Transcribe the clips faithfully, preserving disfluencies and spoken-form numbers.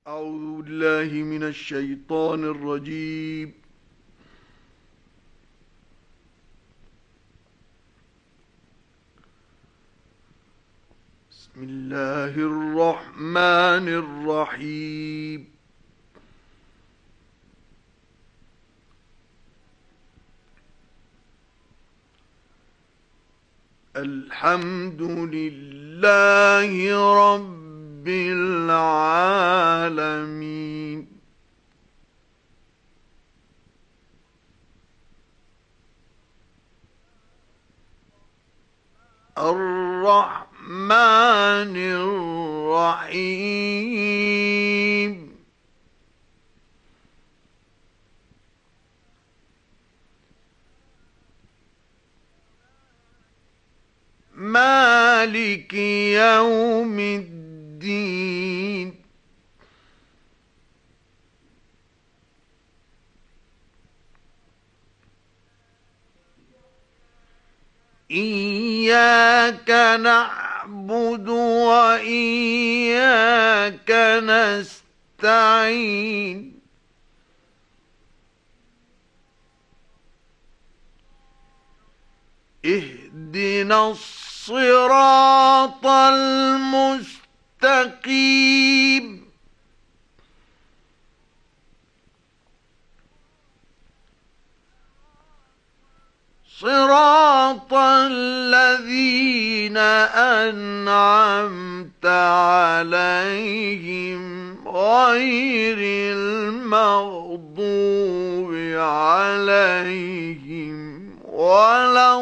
أعوذ بالله من الشيطان الرجيم. بسم الله الرحمن الرحيم. الحمد لله رب العالمين. الرحمن الرحيم. مالك يوم الدين. إياك نعبد وإياك نستعين. اهدنا الصراط المستقيم. صراط الذين أنعمت عليهم غير المغضوب عليهم ولا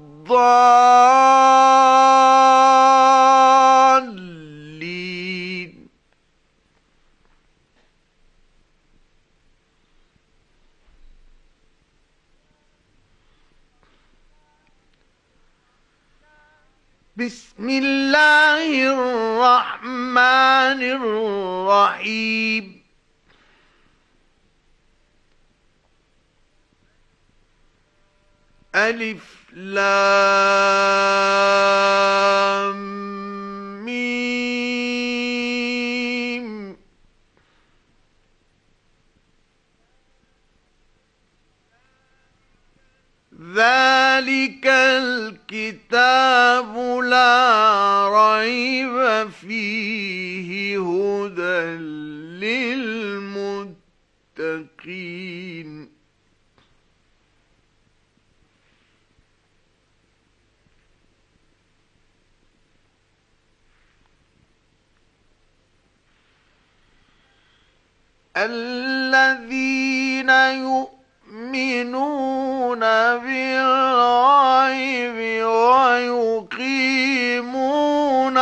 الضالين. بسم الله الرحمن الرحيم. ألف لام ميم. ذلك الكتاب لا ريب فيه هدى للمتقين. الذين يؤمنون بالغيب ويقيمون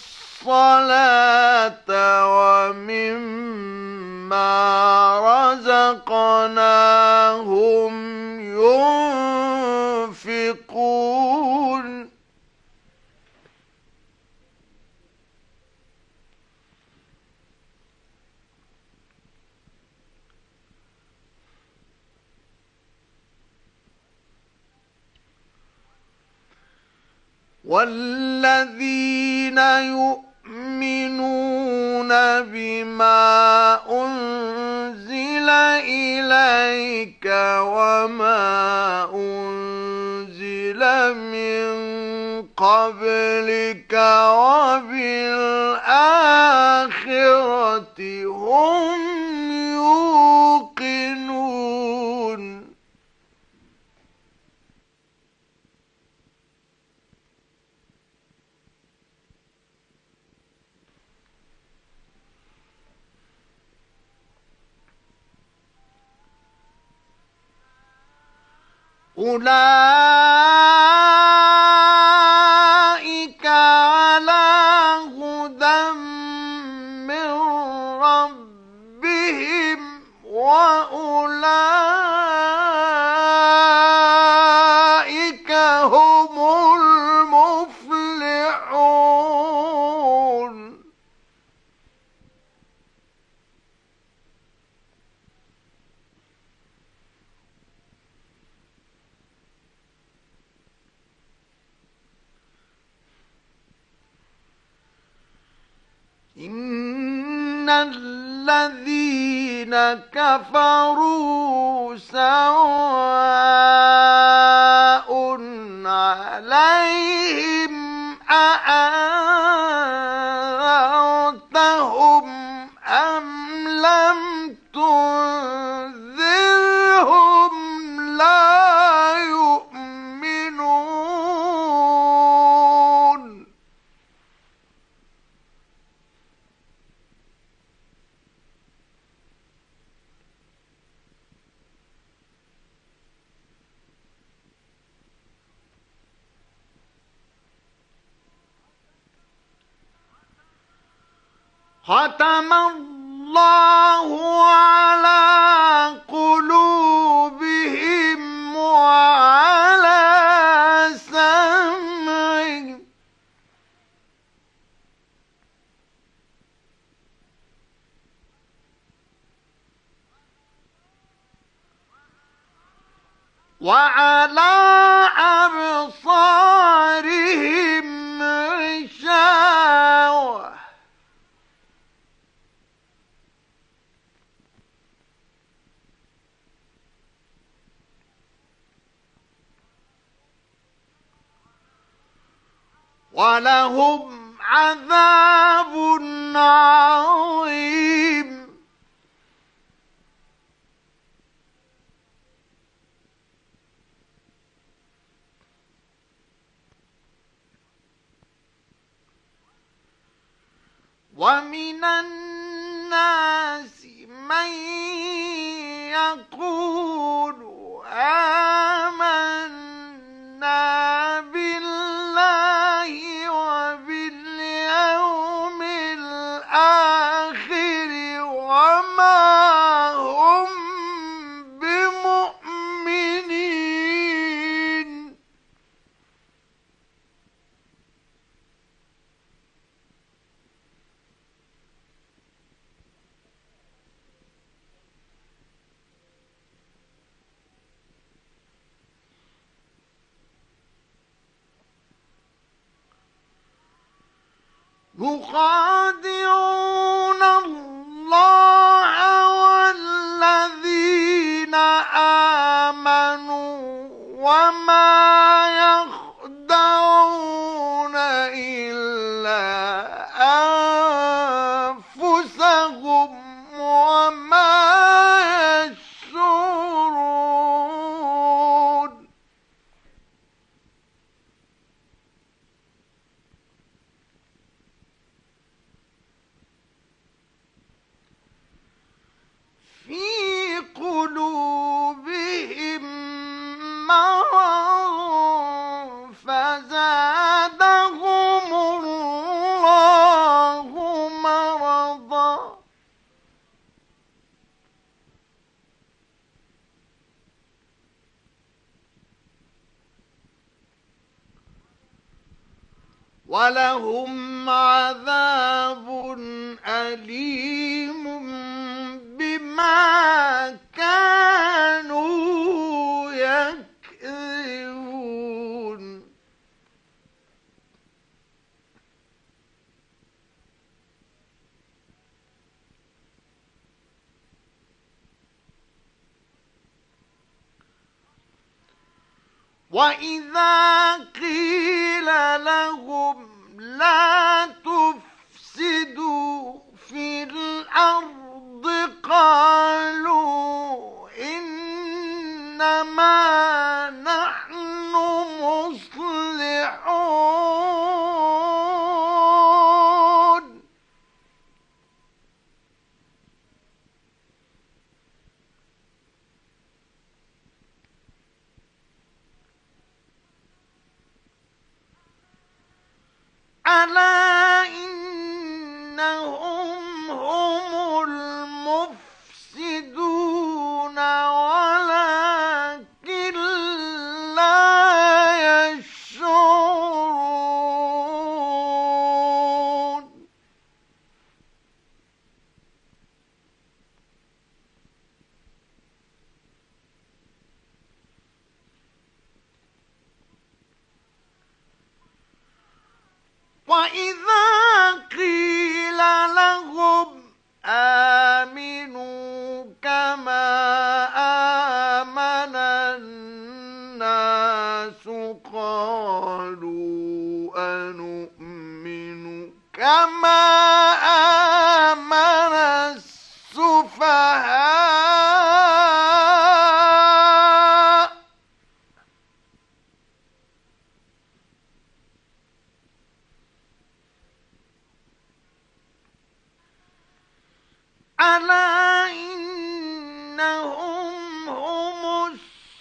الصلاة ومما رزقناهم ينفقون. والذين يؤمنون بما أنزل إليك وما أنزل من قبلك وبالآخرة هم يوقنون. أولئك على هدى من ربهم وأولئك هم المفلحون. إن الذين كفروا سواء عليهم أأنذرتهم أم لم تنذرهم لا يؤمنون. ختم الله على قلوبهم وعلى سمعهم وعلى أبصارهم غشاوة ولهم عذاب عظيم. ومن الناس من يقول آمنا بالله وباليوم الآخر وما هم بمؤمنين. يخادعون الله والذين آمنوا وما يخدعون إلا أنفسهم وما يشعرون. في قلوبهم مرض فزادهم الله مرضا ولهم عذاب أليم بما كانوا يكذبون. وإذا قيل لهم لا تفسدوا في الأرض قالوا إنما نحن مصلحون. ألا إنهم هم المفسدون ولكن لا يشعرون. وإذا ألا إنهم هم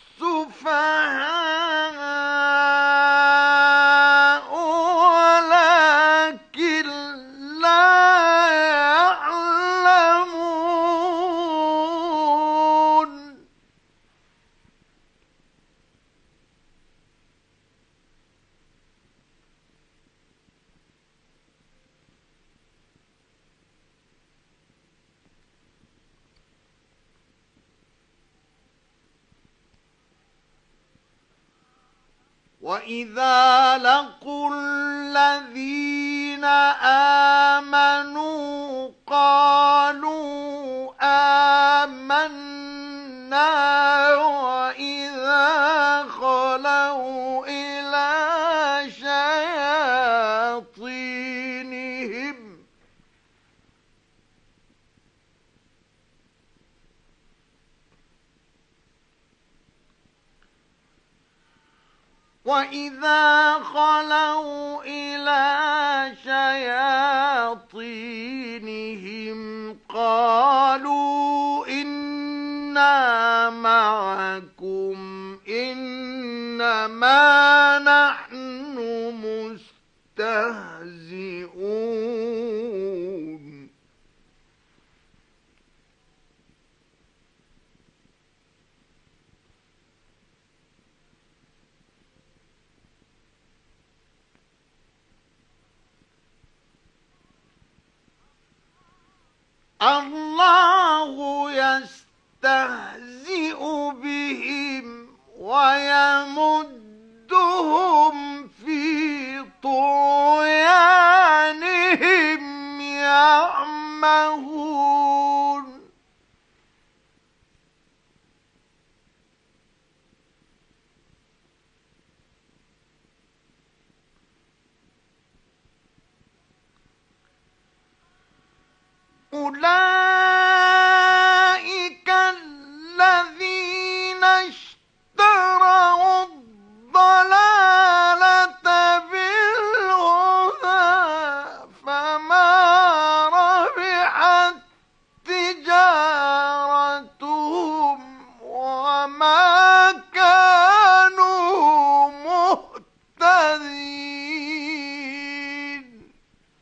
السفهاء ولكن لا يعلمون. وَإِذَا لَقُوا الَّذِينَ آمَنُوا قَالُوا آمَنَّا وَإِذَا خَلَوْا إِلَىٰ شَيَاطِينِهِمْ وَإِذَا خَلَوْا إِلَىٰ شَيَاطِينِهِمْ قَالُوا إِنَّا مَعَكُمْ إِنَّمَا نَحْنُ مُسْتَهْزِئُونَ. الله يستهزئ بهم ويمدهم في طغيانهم يعمهون. أولئك الذين اشتروا الضلالة بالهدى فما ربحت تجارتهم وما كانوا مهتدين.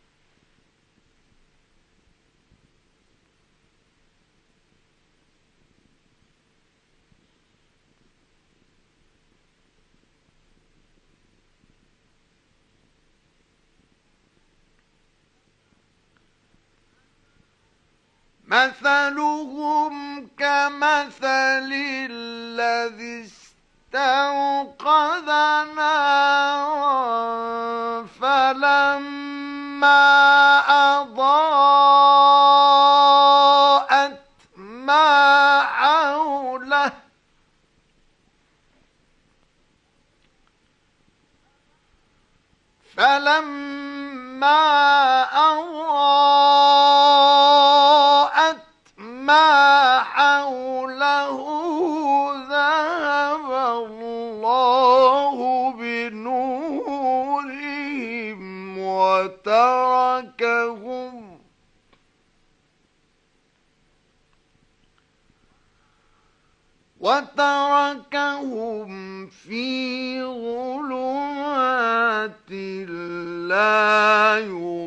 مثلهم كمثل الذي استوقد نارا فلما أضاءت ما حوله فلما أضاءت ما حوله ذهب الله بنورهم وتركهم وتركهم في ظلمات لا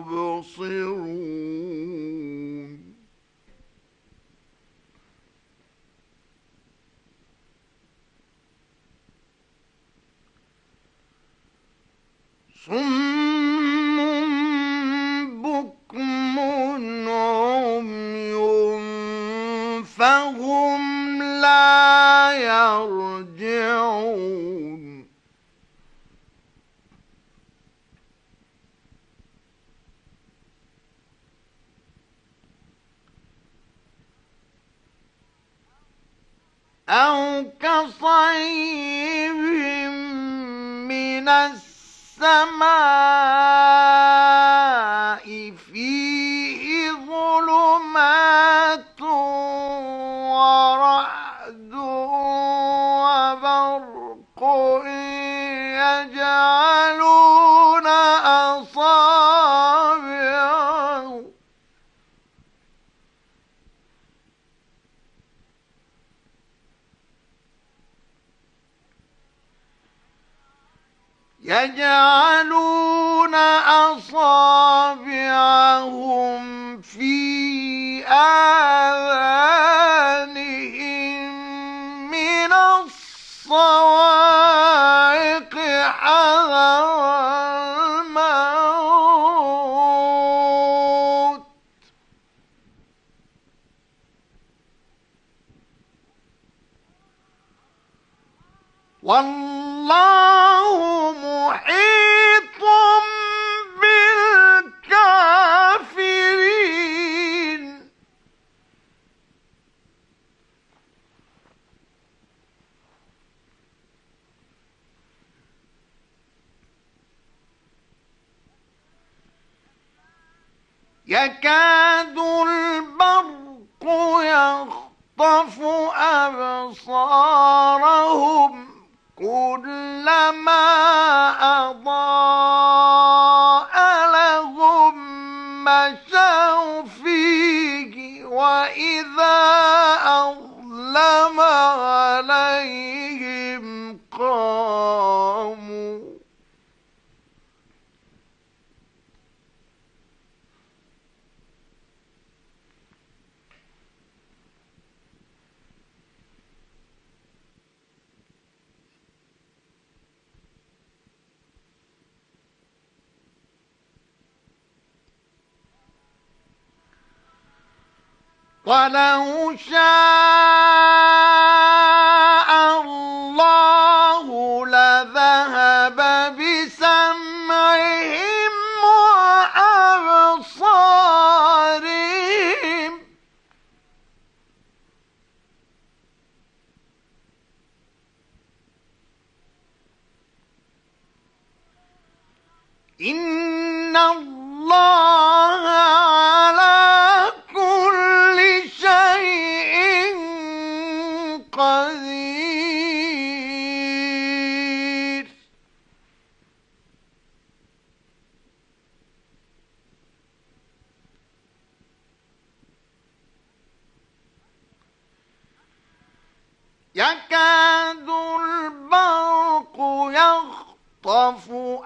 يبصرون. صم بكم عمي فهم لا يرجعون. أو كصيب من السماء فيه ظلمات ورعد وبرق يجعلون أصابعهم يجعلون أصابعهم في آذانهم من الصواعق حذر الموت والله محيط بالكافرين يكاد البرق يخطف أبصارهم كلما أضاء لهم مشوا فيه وإذا أظلم عليهم قاموا ولو شاء الله لذهب بسمعهم وأبصارهم إن الله على كل شيء قدير يكاد البرق يخطف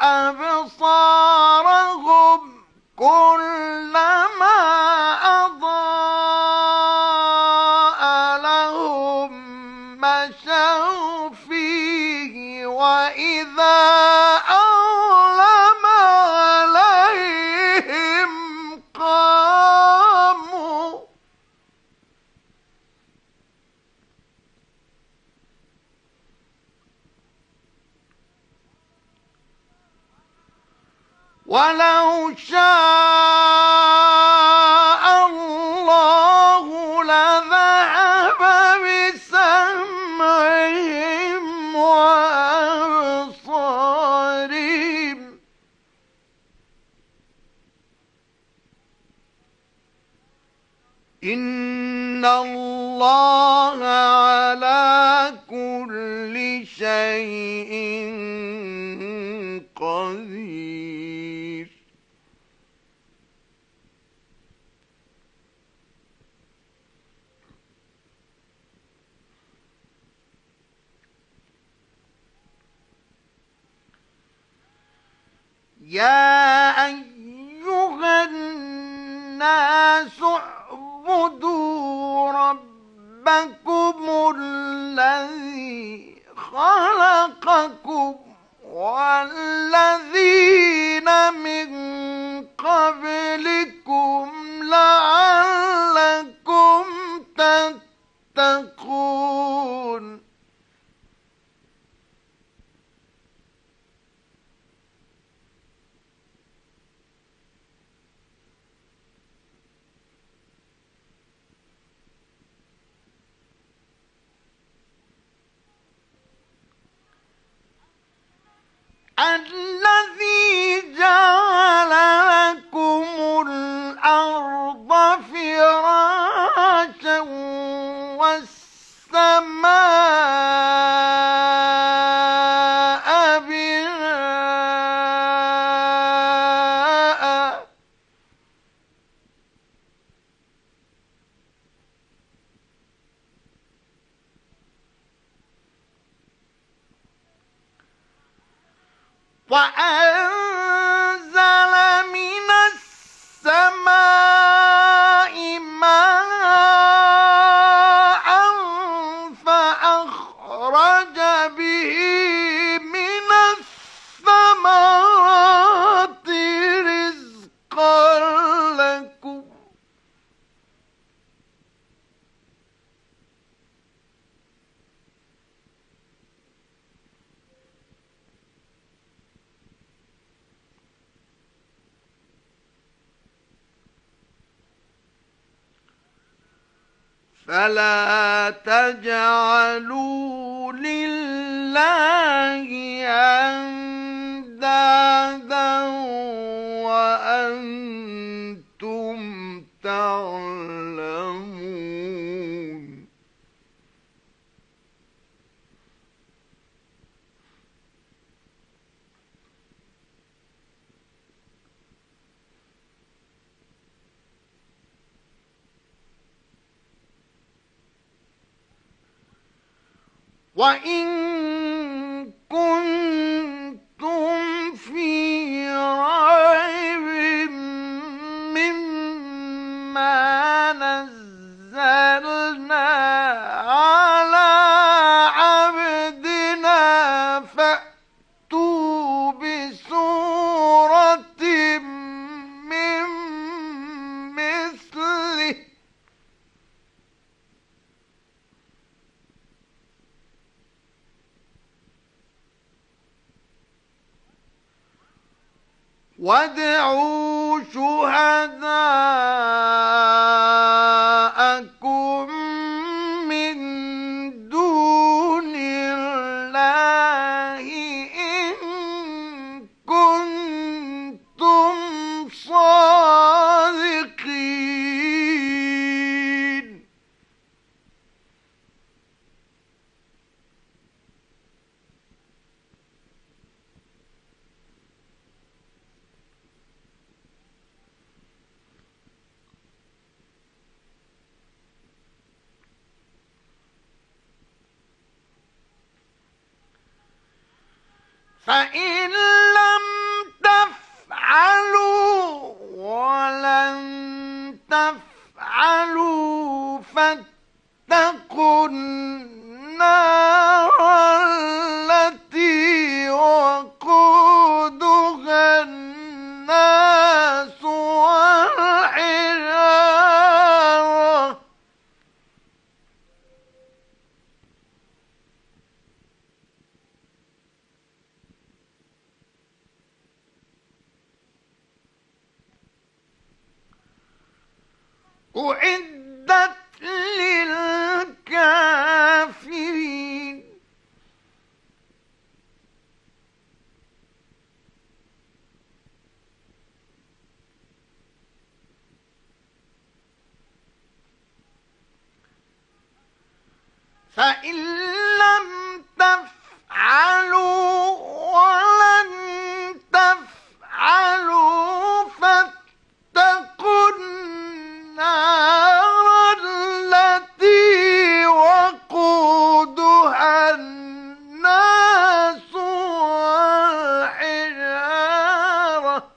أبصارهم كلما أضاء لهم مشوا فيه وإذا أظلم عليهم قاموا ولو شاء الله لذهب بسمعهم وأبصارهم إن الله على كل شيء قدير يا أيها الناس اعبدوا ربكم الذي خلقكم والذين من قبلكم لعلكم تتقون الذي جعل لكم الأرض فراشا والسماء بناء وأنزل من السماء ماء فأخرج به من الثمرات رزقا لكم فلا تجعلوا لله أندادا وأنتم تعلمون وَإِن كُنتُمْ فِي رَيْبٍ مِّمَّا نَزَّلْنَا عَلَىٰ عَبْدِنَا فَأْتُوا بِسُورَةٍ مِّن مِّثْلِهِ وادعوا شهداءكم من دون الله إن كنتم صادقين فإن لم تفعلوا ولن تفعلوا فاتقوا النار التي وقودها الناس والحجارة أعدت للكافرين فإن لم تفعلوا ولن تفعلوا فاتقوا النار التي وقودها الناس والحجارة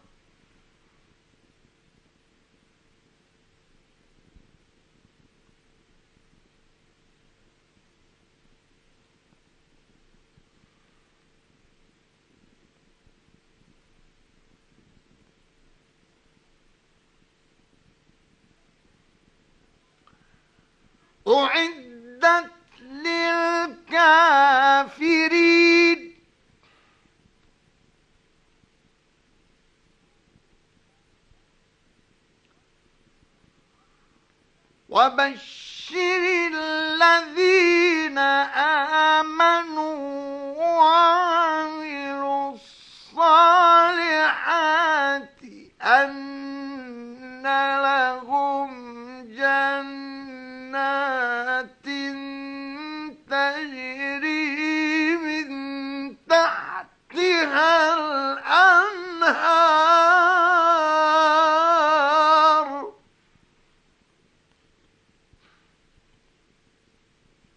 أعدت للكافرين وبشر الذين آمنوا وعملوا الصالحات أن لهم جنات تجري من تحتها الأنهار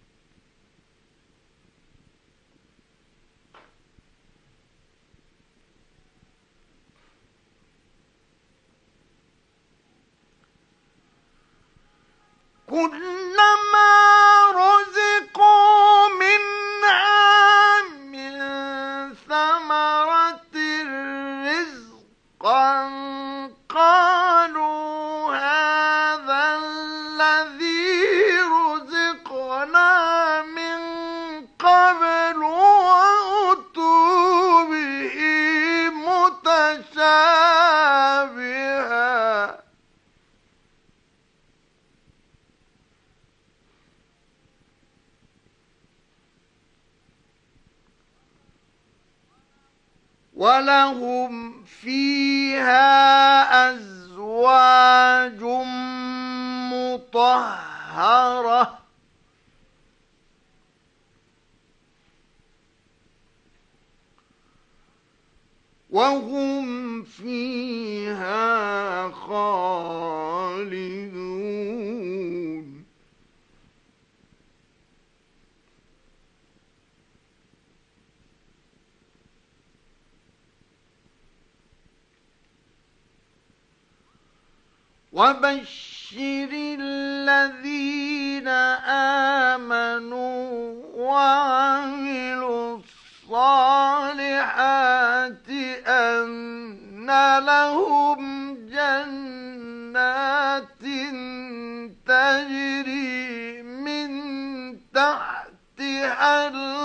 كلما رزقوا منها من ثمرة رزقا قالوا هذا الذي رزقنا من قبل وأتوا به متشابها ولهم فيها أزواج مطهرة وهم فيها خالدون وبشر الذين آمنوا وعملوا الصالحات أن لهم جنات تجري من تحتها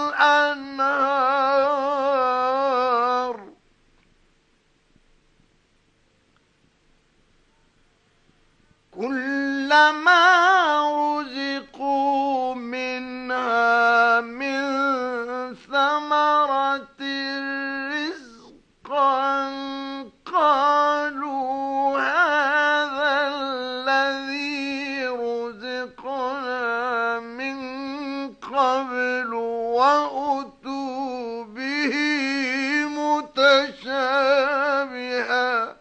الأنهار كلما رزقوا منها من ثمرة رزقا قالوا هذا الذي رزقنا من قبل وأتوا به متشابها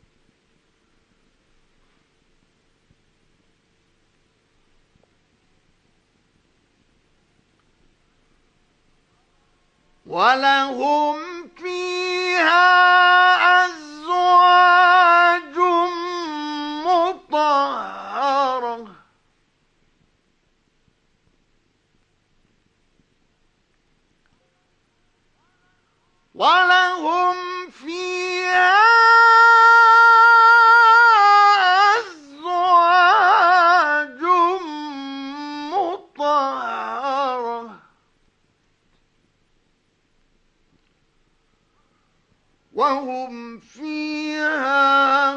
ولهم فيها أزواج مطهرة ولهم فيها أزواج مطهرة وهم فيها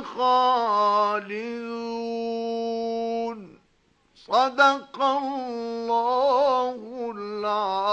خالدون صدق الله العظيم.